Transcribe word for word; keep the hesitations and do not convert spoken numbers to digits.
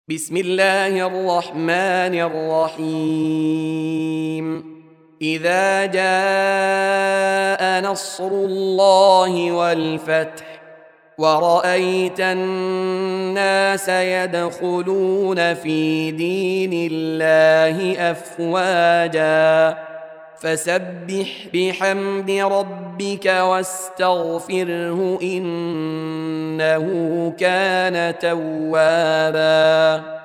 بسم الله الرحمن الرحيم إذا جاء نصر الله والفتح ورأيت الناس يدخلون في دين الله أفواجا فسبح بحمد ربك واستغفره إنه كان توابا.